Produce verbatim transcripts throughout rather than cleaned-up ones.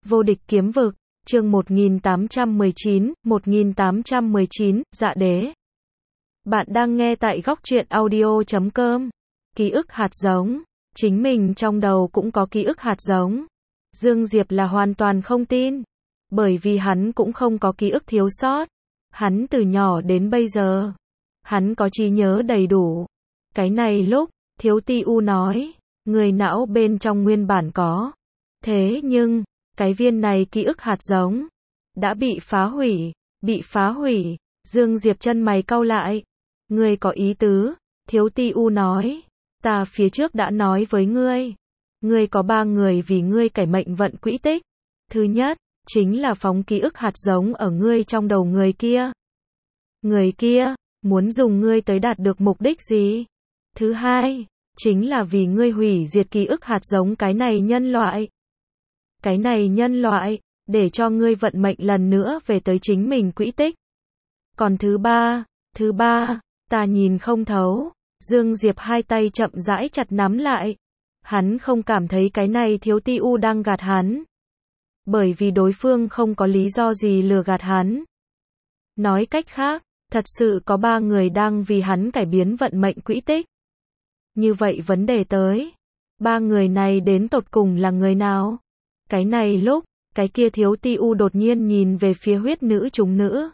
Vô địch kiếm vực, chương một nghìn tám trăm mười chín, một nghìn tám trăm mười chín, Dạ đế. Bạn đang nghe tại góc truyện audio chấm com. Ký ức hạt giống. Chính mình trong đầu cũng có ký ức hạt giống. Dương Diệp là hoàn toàn không tin. Bởi vì hắn cũng không có ký ức thiếu sót. Hắn từ nhỏ đến bây giờ. Hắn có trí nhớ đầy đủ. Cái này lúc, Thiếu Ti U nói, người não bên trong nguyên bản có. Thế nhưng, cái viên này ký ức hạt giống đã bị phá hủy, bị phá hủy. Dương Diệp chân mày cau lại. Ngươi có ý tứ? Thiếu Ti U nói, ta phía trước đã nói với ngươi, ngươi có ba người vì ngươi cải mệnh vận quỹ tích. Thứ nhất, chính là phóng ký ức hạt giống ở ngươi trong đầu người kia. Người kia muốn dùng ngươi tới đạt được mục đích gì? Thứ hai, chính là vì ngươi hủy diệt ký ức hạt giống cái này nhân loại. Cái này nhân loại, để cho ngươi vận mệnh lần nữa về tới chính mình quỹ tích. Còn thứ ba, thứ ba, ta nhìn không thấu. Dương Diệp hai tay chậm rãi chặt nắm lại. Hắn không cảm thấy cái này Thiếu Ti U đang gạt hắn. Bởi vì đối phương không có lý do gì lừa gạt hắn. Nói cách khác, thật sự có ba người đang vì hắn cải biến vận mệnh quỹ tích. Như vậy vấn đề tới, ba người này đến tột cùng là người nào? Cái này lúc, cái kia Thiếu Ti U đột nhiên nhìn về phía huyết nữ chúng nữ.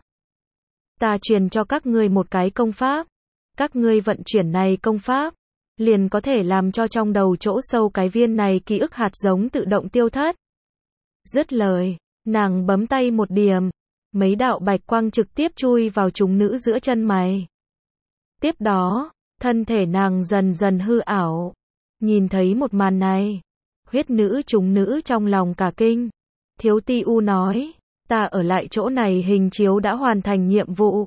Ta truyền cho các ngươi một cái công pháp. Các ngươi vận chuyển này công pháp, liền có thể làm cho trong đầu chỗ sâu cái viên này ký ức hạt giống tự động tiêu thất. Dứt lời, nàng bấm tay một điểm, mấy đạo bạch quang trực tiếp chui vào chúng nữ giữa chân mày. Tiếp đó, thân thể nàng dần dần hư ảo. Nhìn thấy một màn này, huyết nữ chúng nữ trong lòng cả kinh. Thiếu Ti U nói, ta ở lại chỗ này hình chiếu đã hoàn thành nhiệm vụ,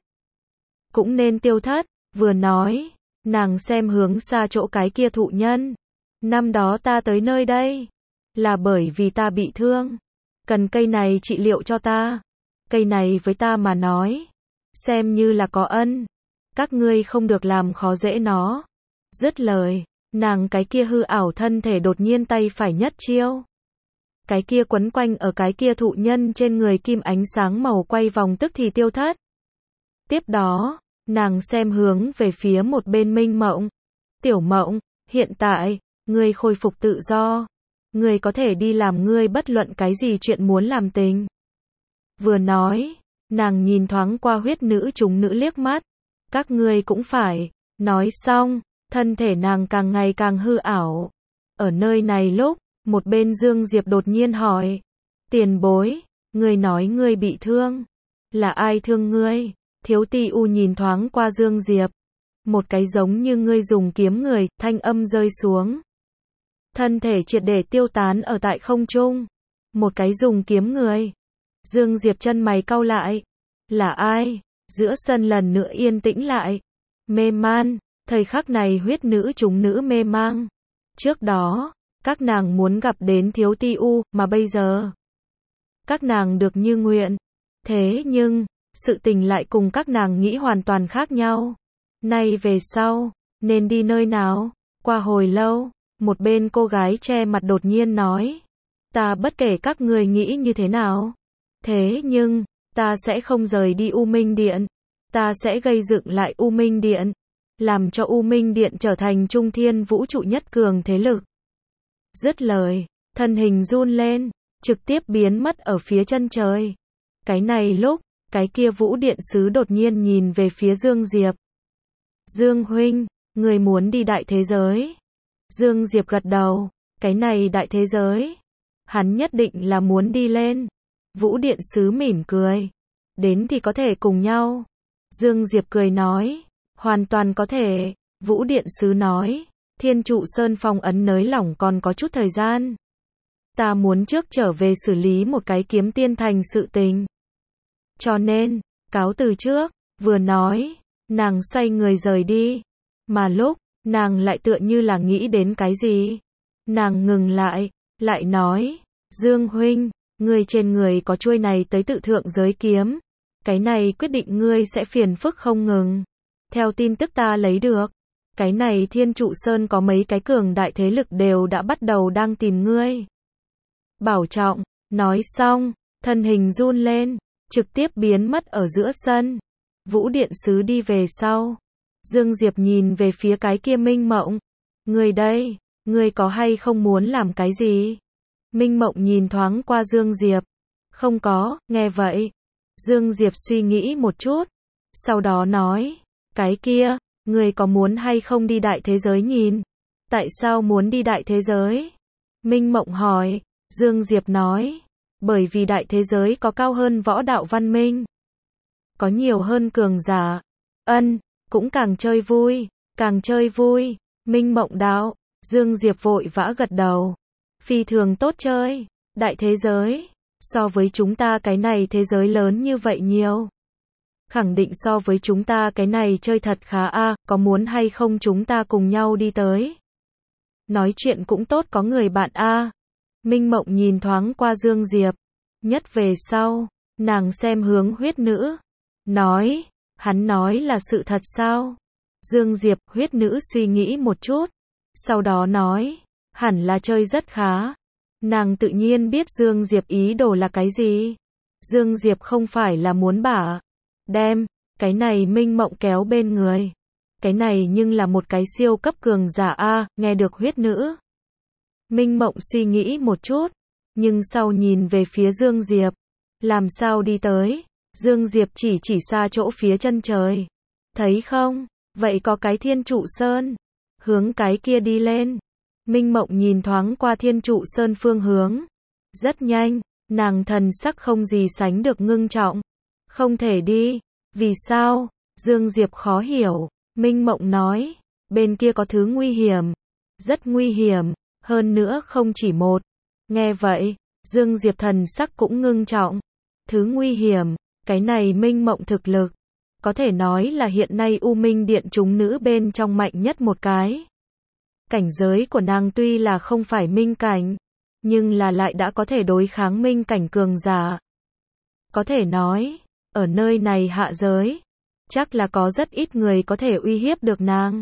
cũng nên tiêu thất. Vừa nói, nàng xem hướng xa chỗ cái kia thụ nhân. Năm đó ta tới nơi đây, là bởi vì ta bị thương, cần cây này trị liệu cho ta. Cây này với ta mà nói, xem như là có ân. Các ngươi không được làm khó dễ nó. Dứt lời, nàng cái kia hư ảo thân thể đột nhiên tay phải nhất chiêu. Cái kia quấn quanh ở cái kia thụ nhân trên người kim ánh sáng màu quay vòng tức thì tiêu thất. Tiếp đó, nàng xem hướng về phía một bên Minh Mộng. Tiểu Mộng, hiện tại, ngươi khôi phục tự do. Ngươi có thể đi làm ngươi bất luận cái gì chuyện muốn làm tình. Vừa nói, nàng nhìn thoáng qua huyết nữ chúng nữ liếc mắt. Các ngươi cũng phải. Nói xong, thân thể nàng càng ngày càng hư ảo. Ở nơi này lúc, một bên Dương Diệp đột nhiên hỏi. Tiền bối, ngươi nói ngươi bị thương. Là ai thương ngươi? Thiếu Ti U nhìn thoáng qua Dương Diệp. Một cái giống như ngươi dùng kiếm người, thanh âm rơi xuống. Thân thể triệt để tiêu tán ở tại không trung. Một cái dùng kiếm người. Dương Diệp chân mày cau lại. Là ai? Giữa sân lần nữa yên tĩnh lại. Mê man, thời khắc này huyết nữ chúng nữ mê mang. Trước đó, các nàng muốn gặp đến Thiếu Ti U, mà bây giờ, các nàng được như nguyện. Thế nhưng, sự tình lại cùng các nàng nghĩ hoàn toàn khác nhau. Nay về sau, nên đi nơi nào? Qua hồi lâu, một bên cô gái che mặt đột nhiên nói. Ta bất kể các người nghĩ như thế nào. Thế nhưng, ta sẽ không rời đi U Minh Điện. Ta sẽ gây dựng lại U Minh Điện. Làm cho U Minh Điện trở thành trung thiên vũ trụ nhất cường thế lực. Dứt lời, thân hình run lên, trực tiếp biến mất ở phía chân trời. Cái này lúc, cái kia Vũ Điện sứ đột nhiên nhìn về phía Dương Diệp. Dương huynh, người muốn đi đại thế giới. Dương Diệp gật đầu, cái này đại thế giới, hắn nhất định là muốn đi lên. Vũ Điện sứ mỉm cười. Đến thì có thể cùng nhau. Dương Diệp cười nói, hoàn toàn có thể. Vũ Điện sứ nói, Thiên Trụ Sơn phong ấn nới lỏng còn có chút thời gian. Ta muốn trước trở về xử lý một cái kiếm tiên thành sự tình. Cho nên, cáo từ trước. Vừa nói, nàng xoay người rời đi. Mà lúc, nàng lại tựa như là nghĩ đến cái gì. Nàng ngừng lại, lại nói, Dương huynh, ngươi trên người có chuôi này tới tự thượng giới kiếm. Cái này quyết định ngươi sẽ phiền phức không ngừng. Theo tin tức ta lấy được, cái này Thiên Trụ Sơn có mấy cái cường đại thế lực đều đã bắt đầu đang tìm ngươi. Bảo trọng, Nói xong, thân hình run lên, trực tiếp biến mất ở giữa sân. Vũ điện sứ đi về sau. Dương Diệp nhìn về phía cái kia Minh Mộng. Người đây, người có hay không muốn làm cái gì? Minh Mộng nhìn thoáng qua Dương Diệp. Không có, nghe vậy. Dương Diệp suy nghĩ một chút. Sau đó nói, cái kia, người có muốn hay không đi đại thế giới nhìn? Tại sao muốn đi đại thế giới? Minh Mộng hỏi. Dương Diệp nói, bởi vì đại thế giới có cao hơn võ đạo văn minh. Có nhiều hơn cường giả. Ân, cũng càng chơi vui, càng chơi vui. Minh Mộng đạo. Dương Diệp vội vã gật đầu. Phi thường tốt chơi. Đại thế giới, so với chúng ta cái này thế giới lớn như vậy nhiều. Khẳng định so với chúng ta cái này chơi thật khá a, à, có muốn hay không chúng ta cùng nhau đi tới? Nói chuyện cũng tốt có người bạn a. À. Minh Mộng nhìn thoáng qua Dương Diệp. Nhất về sau, nàng xem hướng huyết nữ. Nói, hắn nói là sự thật sao? Dương Diệp, huyết nữ suy nghĩ một chút. Sau đó nói, hẳn là chơi rất khá. Nàng tự nhiên biết Dương Diệp ý đồ là cái gì. Dương Diệp không phải là muốn bả. Đem, cái này Minh Mộng kéo bên người. Cái này nhưng là một cái siêu cấp cường giả a, nghe được huyết nữ. Minh Mộng suy nghĩ một chút, nhưng sau nhìn về phía Dương Diệp. Làm sao đi tới? Dương Diệp chỉ chỉ xa chỗ phía chân trời. Thấy không? Vậy có cái Thiên Trụ Sơn. Hướng cái kia đi lên. Minh Mộng nhìn thoáng qua Thiên Trụ Sơn phương hướng. Rất nhanh, nàng thần sắc không gì sánh được ngưng trọng. Không thể đi. Vì sao? Dương Diệp khó hiểu. Minh Mộng nói, bên kia có thứ nguy hiểm. Rất nguy hiểm, hơn nữa không chỉ một. Nghe vậy, Dương Diệp thần sắc cũng ngưng trọng. Thứ nguy hiểm, cái này Minh Mộng thực lực. Có thể nói là hiện nay U Minh Điện chúng nữ bên trong mạnh nhất một cái. Cảnh giới của nàng tuy là không phải minh cảnh, nhưng là lại đã có thể đối kháng minh cảnh cường giả. Có thể nói, ở nơi này hạ giới, chắc là có rất ít người có thể uy hiếp được nàng.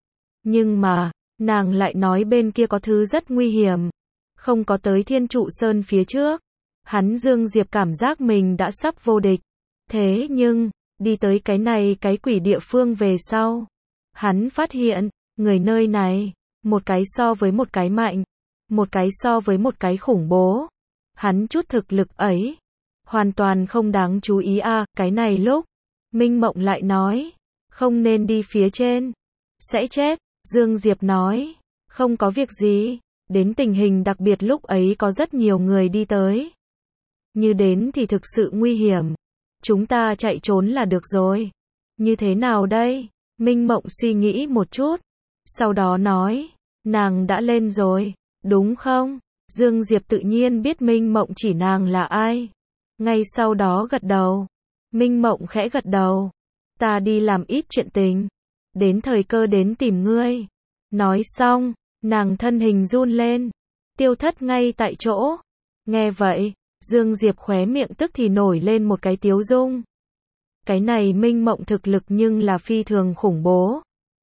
Nhưng mà, nàng lại nói bên kia có thứ rất nguy hiểm. Không có tới Thiên Trụ Sơn phía trước. Hắn Dương Diệp cảm giác mình đã sắp vô địch. Thế nhưng, đi tới cái này cái quỷ địa phương về sau. Hắn phát hiện, người nơi này, một cái so với một cái mạnh. Một cái so với một cái khủng bố. Hắn chút thực lực ấy, hoàn toàn không đáng chú ý a, à, cái này lúc. Minh Mộng lại nói, không nên đi phía trên. Sẽ chết, Dương Diệp nói, không có việc gì, đến tình hình đặc biệt lúc ấy có rất nhiều người đi tới. Như đến thì thực sự nguy hiểm. Chúng ta chạy trốn là được rồi. Như thế nào đây? Minh Mộng suy nghĩ một chút. Sau đó nói, nàng đã lên rồi, đúng không? Dương Diệp tự nhiên biết Minh Mộng chỉ nàng là ai. Ngay sau đó gật đầu. Minh Mộng khẽ gật đầu. Ta đi làm ít chuyện tình. Đến thời cơ đến tìm ngươi. Nói xong, nàng thân hình run lên. Tiêu thất ngay tại chỗ. Nghe vậy, Dương Diệp khóe miệng tức thì nổi lên một cái tiếu dung. Cái này Minh Mộng thực lực nhưng là phi thường khủng bố.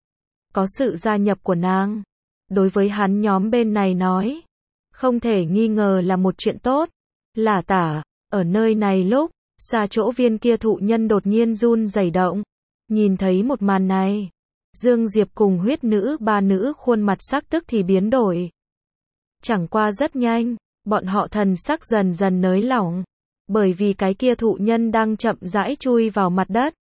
Có sự gia nhập của nàng. Đối với hắn nhóm bên này nói. Không thể nghi ngờ là một chuyện tốt. Lả tả, ở nơi này lúc. Xa chỗ viên kia thụ nhân đột nhiên run rẩy động. Nhìn thấy một màn này. Dương Diệp cùng huyết nữ ba nữ khuôn mặt sắc tức thì biến đổi. Chẳng qua rất nhanh, bọn họ thần sắc dần dần nới lỏng. Bởi vì cái kia thụ nhân đang chậm rãi chui vào mặt đất.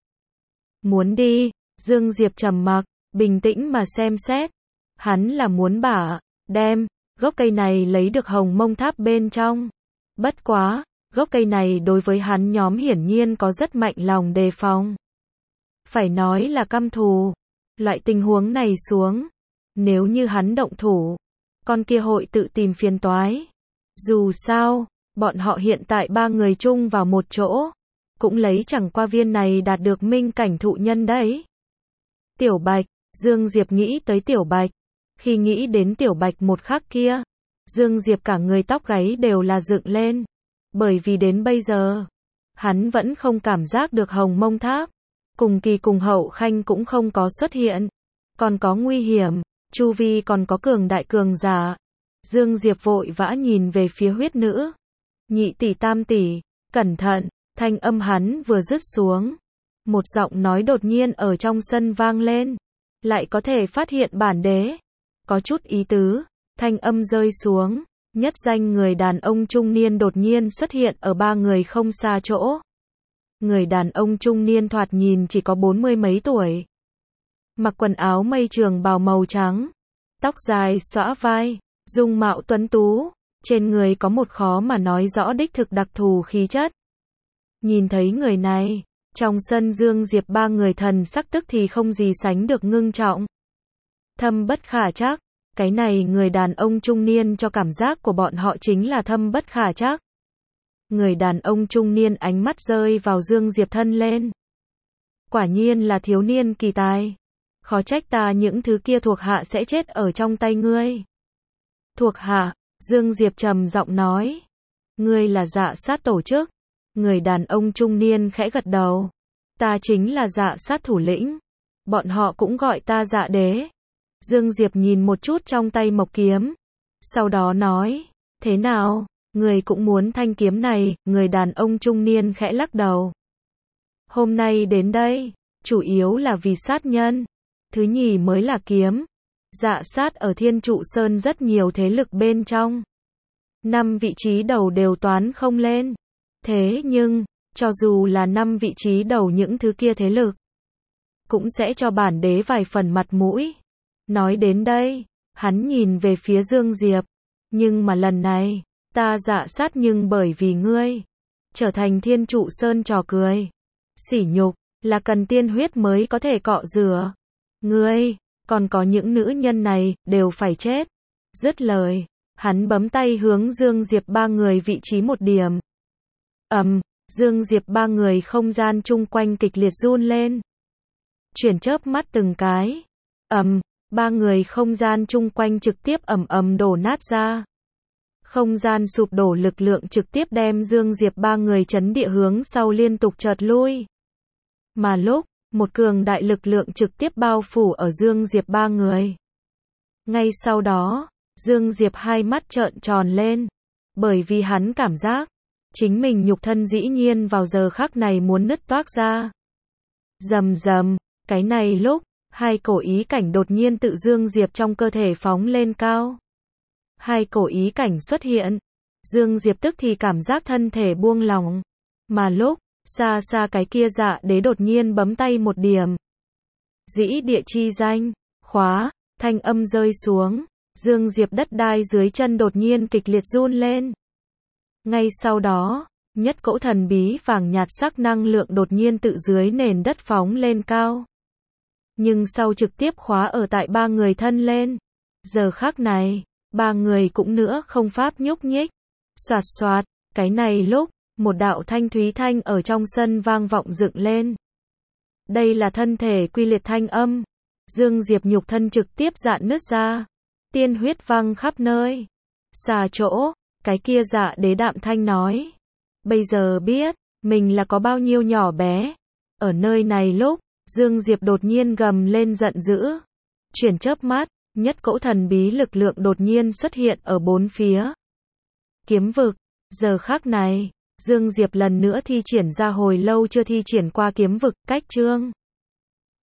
Muốn đi, Dương Diệp trầm mặc, bình tĩnh mà xem xét. Hắn là muốn bả, đem, gốc cây này lấy được Hồng Mông Tháp bên trong. Bất quá, gốc cây này đối với hắn nhóm hiển nhiên có rất mạnh lòng đề phòng. Phải nói là căm thù. Loại tình huống này xuống. Nếu như hắn động thủ, con kia hội tự tìm phiền toái. Dù sao, bọn họ hiện tại ba người chung vào một chỗ. Cũng lấy chẳng qua viên này đạt được minh cảnh thụ nhân đấy. Tiểu Bạch, Dương Diệp nghĩ tới Tiểu Bạch. Khi nghĩ đến Tiểu Bạch một khắc kia, Dương Diệp cả người tóc gáy đều là dựng lên. Bởi vì đến bây giờ, hắn vẫn không cảm giác được Hồng Mông Tháp. Cùng kỳ cùng hậu khanh cũng không có xuất hiện. Còn có nguy hiểm, chu vi còn có cường đại cường giả. Dương Diệp vội vã nhìn về phía huyết nữ. Nhị tỷ tam tỷ, cẩn thận, thanh âm hắn vừa dứt xuống. Một giọng nói đột nhiên ở trong sân vang lên. Lại có thể phát hiện bản đế. Có chút ý tứ, thanh âm rơi xuống. Nhất danh người đàn ông trung niên đột nhiên xuất hiện ở ba người không xa chỗ. Người đàn ông trung niên thoạt nhìn chỉ có bốn mươi mấy tuổi. Mặc quần áo mây trường bào màu trắng. Tóc dài xõa vai, dung mạo tuấn tú. Trên người có một khó mà nói rõ đích thực đặc thù khí chất. Nhìn thấy người này, trong sân Dương Diệp ba người thần sắc tức thì không gì sánh được ngưng trọng. Thâm bất khả trắc, cái này người đàn ông trung niên cho cảm giác của bọn họ chính là thâm bất khả trắc. Người đàn ông trung niên ánh mắt rơi vào Dương Diệp thân lên. Quả nhiên là thiếu niên kỳ tài. Khó trách ta những thứ kia thuộc hạ sẽ chết ở trong tay ngươi. Thuộc hạ, Dương Diệp trầm giọng nói. Ngươi là Dạ Sát tổ chức. Người đàn ông trung niên khẽ gật đầu. Ta chính là Dạ Sát thủ lĩnh. Bọn họ cũng gọi ta Dạ Đế. Dương Diệp nhìn một chút trong tay mộc kiếm. Sau đó nói. Thế nào, người cũng muốn thanh kiếm này? Người đàn ông trung niên khẽ lắc đầu. Hôm nay đến đây, chủ yếu là vì sát nhân. Thứ nhì mới là kiếm. Dạ Sát ở Thiên Trụ Sơn rất nhiều thế lực bên trong. Năm vị trí đầu đều toán không lên. Thế nhưng, cho dù là năm vị trí đầu những thứ kia thế lực, cũng sẽ cho bản đế vài phần mặt mũi. Nói đến đây, hắn nhìn về phía Dương Diệp. Nhưng mà lần này, ta Dạ Sát nhưng bởi vì ngươi, trở thành Thiên Trụ Sơn trò cười. Sỉ nhục, là cần tiên huyết mới có thể cọ rửa. Ngươi, còn có những nữ nhân này, đều phải chết. Dứt lời, hắn bấm tay hướng Dương Diệp ba người vị trí một điểm. Ầm, um, Dương Diệp ba người không gian chung quanh kịch liệt run lên. Chuyển chớp mắt từng cái. Ầm, um, ba người không gian chung quanh trực tiếp ầm ầm đổ nát ra. Không gian sụp đổ lực lượng trực tiếp đem Dương Diệp ba người chấn địa hướng sau liên tục chợt lui. Mà lúc, một cường đại lực lượng trực tiếp bao phủ ở Dương Diệp ba người. Ngay sau đó, Dương Diệp hai mắt trợn tròn lên. Bởi vì hắn cảm giác, chính mình nhục thân dĩ nhiên vào giờ khắc này muốn nứt toác ra. Rầm rầm, cái này lúc, hai cổ ý cảnh đột nhiên tự Dương Diệp trong cơ thể phóng lên cao. Hai cổ ý cảnh xuất hiện. Dương Diệp tức thì cảm giác thân thể buông lỏng. Mà lúc, xa xa cái kia Dạ Đế đột nhiên bấm tay một điểm. Dĩ địa chi danh, khóa, thanh âm rơi xuống. Dương Diệp đất đai dưới chân đột nhiên kịch liệt run lên. Ngay sau đó, nhất cỗ thần bí vàng nhạt sắc năng lượng đột nhiên tự dưới nền đất phóng lên cao. Nhưng sau trực tiếp khóa ở tại ba người thân lên. Giờ khắc này, ba người cũng nữa không pháp nhúc nhích. Xoạt xoạt, cái này lúc, một đạo thanh thúy thanh ở trong sân vang vọng dựng lên. Đây là thân thể quy liệt thanh âm. Dương Diệp nhục thân trực tiếp dạn nứt ra. Tiên huyết văng khắp nơi. Xa chỗ, cái kia Dạ Đế đạm thanh nói. Bây giờ biết, mình là có bao nhiêu nhỏ bé. Ở nơi này lúc, Dương Diệp đột nhiên gầm lên giận dữ. Chuyển chớp mắt, nhất cỗ thần bí lực lượng đột nhiên xuất hiện ở bốn phía. Kiếm vực, giờ khắc này, Dương Diệp lần nữa thi triển ra hồi lâu chưa thi triển qua kiếm vực, cách chương.